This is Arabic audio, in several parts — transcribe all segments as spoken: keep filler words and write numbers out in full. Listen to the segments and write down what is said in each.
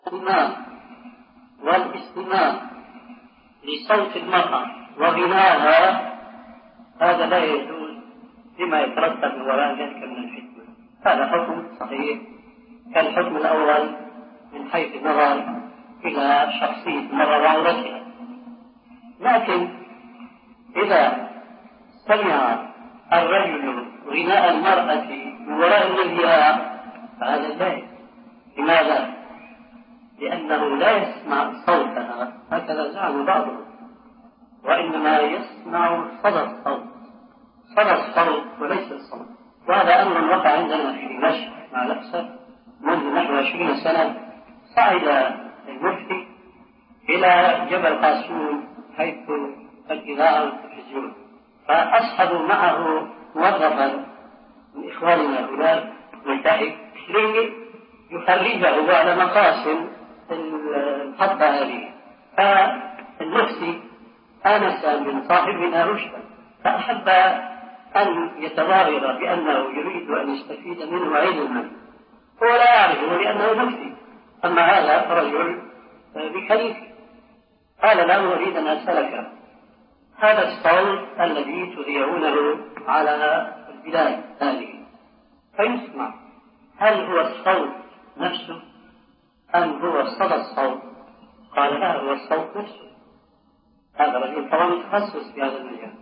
الاستماع والاستماع لصوت المرأة وغناها هذا لا يجوز لما يترتب من وراء ذلك من الفتنة. هذا حكم صحيح كالحكم الأول من حيث النظر إلى شخصية المرأة وعورتها، لكن إذا سمع الرجل غناء المرأة من وراء المذياع فهذا جائز. لماذا؟ لأنه لا يسمع صوتها هكذا زعم بعضهم، وإنما يسمع صدى الصوت، صدى الصوت وليس الصوت. وهذا أمر وقع عندنا في دمشق مع الأسف منذ نحو عشرين سنة. صعد المفتي إلى جبل قاسون حيث الإذاعة والتلفزيون، فأصحبوا معه موظفا من إخواننا هناك ملتحق ليخرجه على مقاسم الخطة هذه. فالمفتي آنس من صاحبنا رشدا فأحب أن يتظاهر بأنه يريد أن يستفيد منه علما، هو لا يعرفه لأنه مفتي، أما هذا رجل بكليف. قال لا أريد أن أسألك هذا الصوت الذي تذيعونه على البلاد هذه فيسمع، هل هو الصوت نفسه أم هو صدى الصوت؟ قال لا، هو الصوت نفسه. هذا رجل طبعا متخصص في هذا المجال.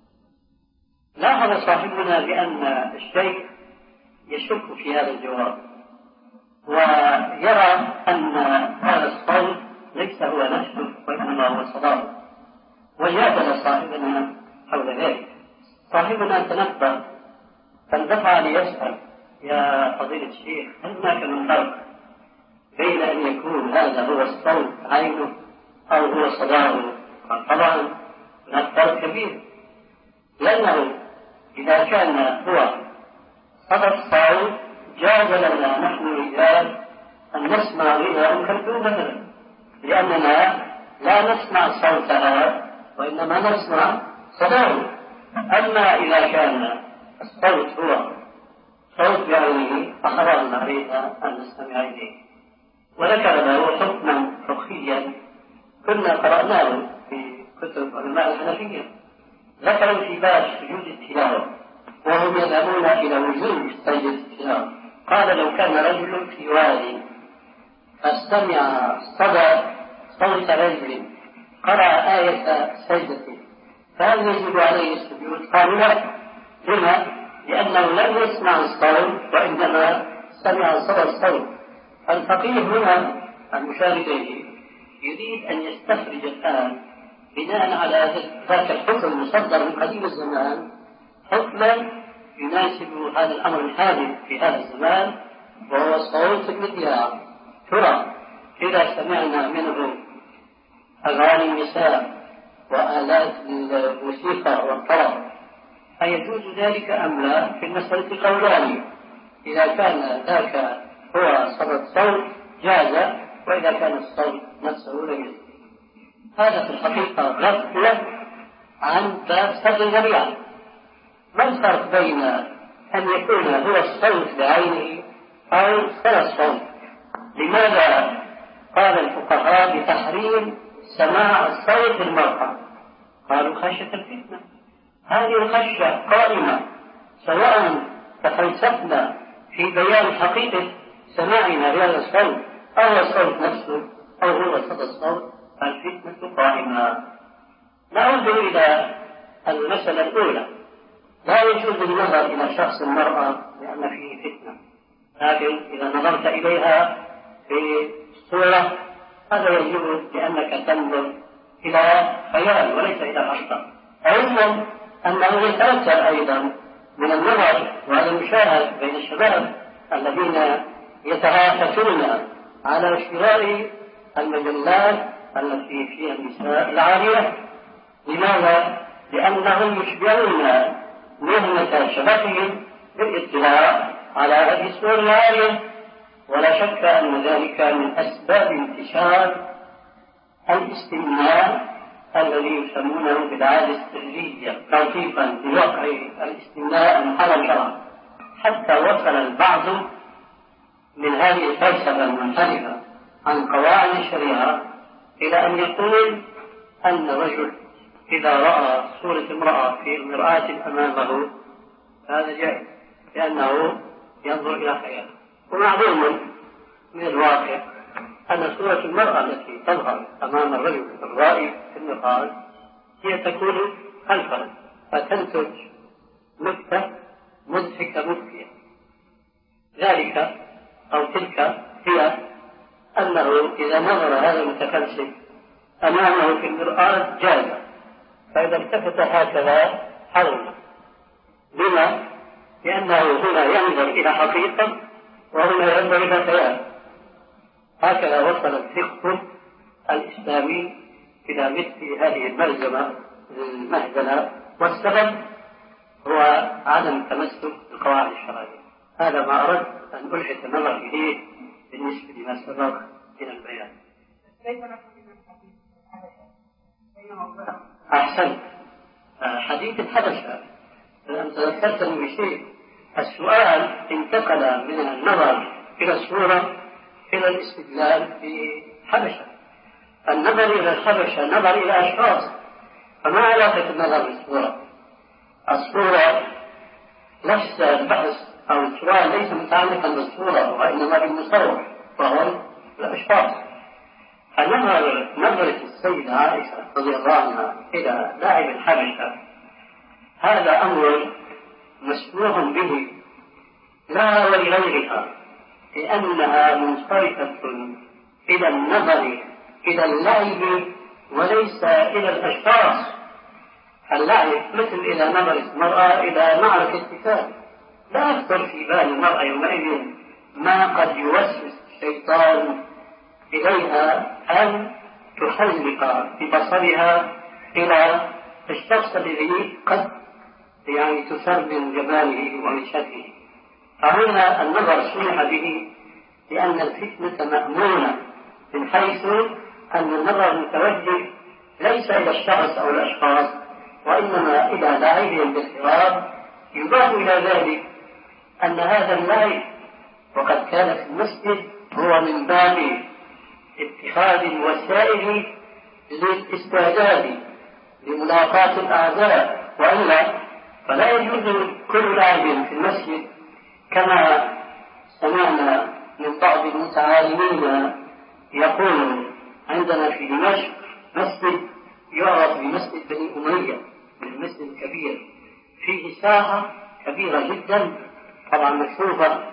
لاحظ صاحبنا بأن الشيخ يشك في هذا الجواب ويرى أن هذا الصوت ليس هو نفسه وإنما هو صداه، وجادل صاحبنا حول ذلك. صاحبنا تنبه فاندفع ليسأل يا فضيلة الشيخ هل هناك من فرق بين أن يكون هذا هو الصوت عينه أو هو صداه؟ طبعا هناك فرق كبير، لأنه إذا كان هو صدى الصوت جاز لنا نحن الرجال أن نسمع غناء كالدون مثلا، لأننا لا نسمع صوتها وإنما نسمع صداه. أما إذا كان الصوت هو صوت بعينه فحرمنا علينا أن نستمع إليه. وذكر له حكما فقهيا كنا قرأناه في كتب علماء الحنفية، ذكروا في باب سجود التلاوة وهم يذهبون إلى وجوب سجود التلاوة. قال لو كان رجل في وادي فاستمع صدى صوت رجل قرأ آية سجدة فهل يجب عليه السجود؟ قالوا لا. لما؟ لأنه لم يسمع الصوت وإنما سمع صدى الصوت. الفقيه هنا المشار إليه يريد أن يستخرج الآن بناء على ذاك الحكم المصدر من قديم الزمان حكما يناسب هذا الأمر الحادث في هذا الزمان، وهو صوت المذياع. ترى إذا سمعنا منه أغاني النساء وآلات الموسيقى والطرب أيجوز ذلك أم لا؟ في المسألة قولان، إذا كان ذاك هو صدى الصوت جاز، وإذا كان الصوت نفسه لم يجوز. هذا في الحقيقة غفلة عن باب سد الذريعة. ما الفرق بين أن يكون هو الصوت بعينه أو صدى الصوت؟ لماذا قال الفقهاء بتحريم سماع صوت المرأة؟ قالوا خشية الفتنة. هذه الخشية قائمة سواء تفلسفنا في بيان حقيقة سماعنا لهذا الصوت أو الصوت نفسه أو هو صدى الصوت، الفتنة قائمة. نعود إلى المسألة الأولى، لا يجوز النظر إلى شخص المرأة لأن فيه فتنة، لكن إذا نظرت إليها في صورة هذا يجوز لأنك تنظر إلى خيال وليس إلى حقيقة. علما أنه يترتب أيضا من النظر وهذا المشاهد بين الشباب الذين يتهافتون على شراء المجلات التي فيها النساء العارية. لماذا؟ لأنهم يشبعون مهنة شبابهم بالاطلاع على هذه الصور العارية، ولا شك أن ذلك من أسباب انتشار الاستمناء الذي يسمونه بالعادة السرية توصيفا بوقع الاستمناء المحرم شرعا، حتى وصل البعض من هذه الفلسفة المنحرفة عن قواعد الشريعة إلى أن يقول أن الرجل إذا رأى صورة امرأة في مرآة أمامه هذا جائز، لأنه ينظر إلى خياله. ومعلوم من الواقع أن صورة المرأة التي تظهر أمام الرجل الرائي في المرآة هي تكون خلفه، فتنتج نكتة مضحكة مبكية. ذلك أو تلك هي أنه إذا نظر هذا المتفلسف أمامه في المرآة جاز، فإذا التفت هكذا حرم. لما؟ لأنه هنا ينظر إلى حقيقة وهنا ينظر إلى خيال. هكذا وصل الفقه الإسلامي إلى مثل هذه الملزمة المهزلة، والسبب هو عدم التمسك بالقواعد الشرعية. هذا ما أردت أن ألحق النظر إليه بالنسبة لما سبق من البيان. أحسنت. حديث الحبشة أنت ذكرتني بشيء. السؤال انتقل من النظر إلى الصورة إلى الاستدلال في حبشة. النظر إلى الحبشة نظر إلى أشخاص، فما علاقة النظر بالصورة؟ الصورة نفس البحث أو السؤال ليس متعلقا بالصورة وإنما بالمصور وهو الأشخاص. فنظر نظرة السيدة عائشة رضي الله عنها إلى لاعب الحبشة هذا أمر مسموح به لا ولغيرها، لأنها منصرفة إلى النظر إلى اللعب وليس إلى الأشخاص. اللعب مثل إلى نظر المرأة إلى معركة القتال، لا يخطر في بال المرأة يومئذ ما قد يوسوس الشيطان إليها أن تحلق ببصرها إلى الشخص الذي قد يعني تسر من جماله ومن شكله. فهنا النظر سمح به لأن الفتنة مأمونة، من حيث أن النظر متوجه ليس إلى الشخص أو الأشخاص وإنما إلى لاعبهم بالخراب. يضاف إلى ذلك أن هذا اللعب وقد كان في المسجد هو من باب اتخاذ الوسائل للاستعداد لملاقاة الأعداء، وإلا فلا يجوز كل لاعب في المسجد كما سمعنا من بعض المتعالمين يقول عندنا في دمشق مسجد يعرف بمسجد بني أمية، المسجد الكبير فيه ساحة كبيرة جدا طبعا مشروفة،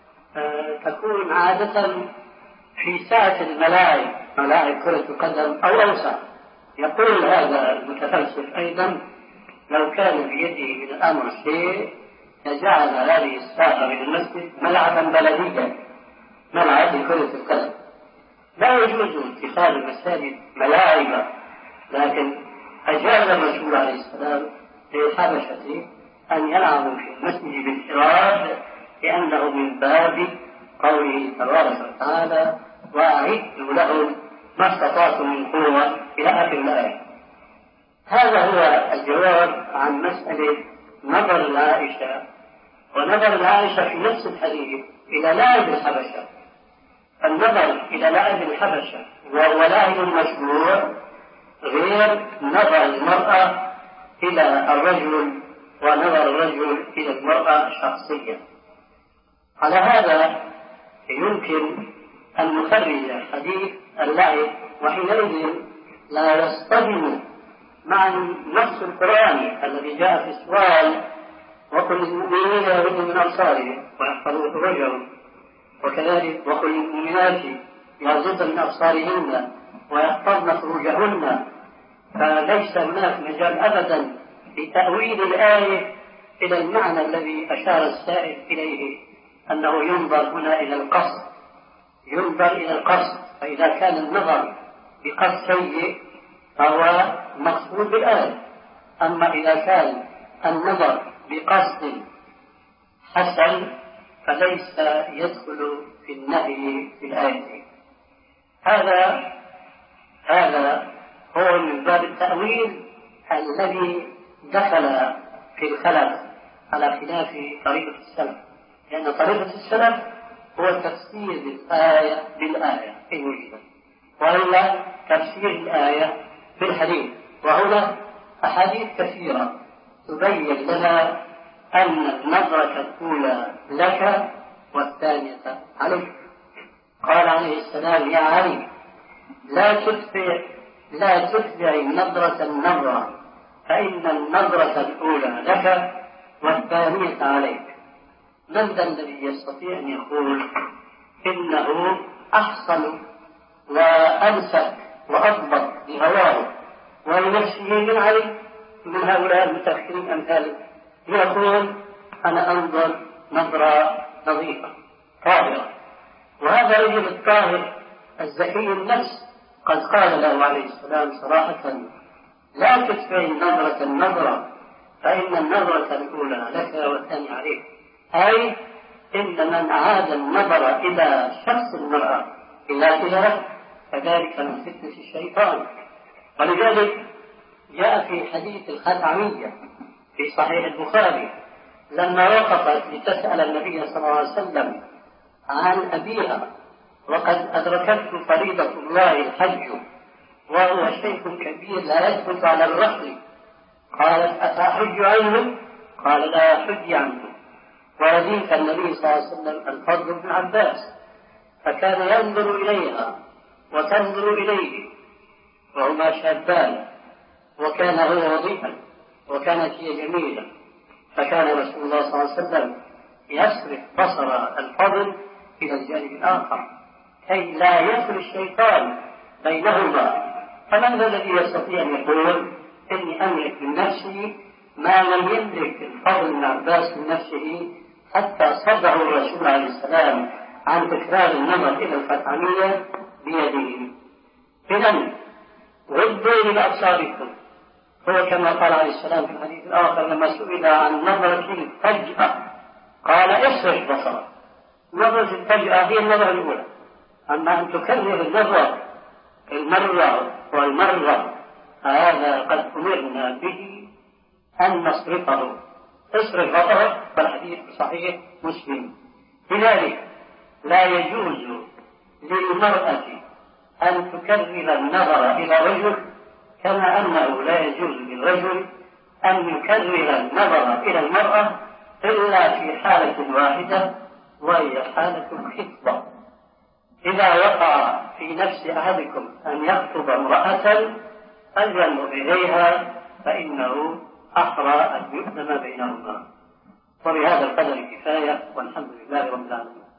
أه تكون عادة في ساعة الملاعب ملاعب كرة القدم أو أوسع. يقول هذا المتفلسف أيضا لو كان بيده من الأمر شيء لجعل هذه الساحة من المسجد ملعبا بلديا، ملعب كرة القدم. لا يجوز اتخاذ المساجد ملاعب، لكن أجاز الرسول عليه السلام للحبشة أن يلعبوا في المسجد بالحراب، لأنه من باب قوله تبارك وتعالى وأعدوا لهم ما استطعتم من قوة إلى آخر الآية. هذا هو الجواب عن مسألة نظر عائشة. ونظر عائشة في نفس الحديث إلى لاعب الحبشة. النظر إلى لاعب الحبشة وهو لاعب مشروع غير نظر المرأة إلى الرجل ونظر الرجل إلى المرأة شخصيا. على هذا يمكن أن نخرج حديث اللعب، وحينئذ لا يصطدم مع النص القرآني الذي جاء في السؤال وقل للمؤمنين يغضوا من أبصارهم ويحفظوا فروجهم، وكذلك وقل للمؤمنات يغضضن من أبصارهن ويحفظن فروجهن. فليس هناك مجال أبدا لتأويل الآية إلى المعنى الذي أشار السائل إليه، أنه ينظر هنا إلى القصد، ينظر إلى القصد. فإذا كان النظر بقصد سيء فهو مقصود بالآية، أما إذا كان النظر بقصد حسن فليس يدخل في النهي في الآية. هذا هذا هو من باب التأويل الذي دخل في الخلف على خلاف طريقة السلف، لأن طريقة السلف هو تفسير الآية بالآية إن وجدت، وإلا تفسير الآية بالحديث. وهنا أحاديث كثيرة تبين لنا أن النظرة الأولى لك والثانية عليك. قال عليه السلام: يا علي لا تتبع لا تتبع النظرة النظرة، فإن النظرة الأولى لك والثانية عليك. من ذا الذي يستطيع أن يقول إنه أحسن وأنسك وأضبط بهواه ولنفسه من علي من هؤلاء المتأخرين أمثاله؟ يقول: أنا أنظر نظرة نظيفة طاهرة. وهذا الرجل الطاهر الزكي النفس قد قال له عليه السلام صراحة: لا تتبع النظرة النظرة، فإن النظرة الأولى لك والثانية عليك. أي إن من أعاد النظر إلى شخص المرأة إلى كذا فذلك من فتنة الشيطان. ولذلك جاء في حديث الخثعمية في صحيح البخاري لما وقفت لتسأل النبي صلى الله عليه وسلم عن أبيها وقد أدركته فريضة الله الحج وهو شيخ كبير لا يثبت على الرحل، قالت: أتحج عنه؟ قال: لا أحج عنه. ورديف النبي صلى الله عليه وسلم الفضل بن عباس، فكان ينظر إليها وتنظر إليه وهما شابان، وكان هو وظيفا وكانت هي جميلة، فكان رسول الله صلى الله عليه وسلم يصرف بصر الفضل إلى الجانب الآخر كي لا يدخل الشيطان بينهما. فمن الذي يستطيع أن يقول إني أملك من نفسي ما لم يملك الفضل بن عباس من نفسه حتى صدعه الرسول عليه السلام عن تكرار النظر إلى الخثعمية بيده؟ إذن ردوا إلى أبصاركم. هو كما قال عليه السلام في الحديث الآخر لما سئل عن نظرة الفجأة قال: اصرف بصرك. نظرة الفجأة هي النظرة الأولى، أما أن تكرر النظر المرة والمرة هذا قد أمرنا به أن نصرفه. اصرف بصرك، والحديث صحيح مسلم. لذلك لا يجوز للمرأة أن تكرر النظر إلى رجل، كما أنه لا يجوز للرجل أن يكرر النظر إلى المرأة إلا في حالة واحدة وهي حالة الخطبة. إذا وقع في نفس أحدكم أن يخطب امرأة فلينظر إليها فإنه أحرى أن يؤذن بينهما. وبهذا القدر كفاية، والحمد لله رب العالمين.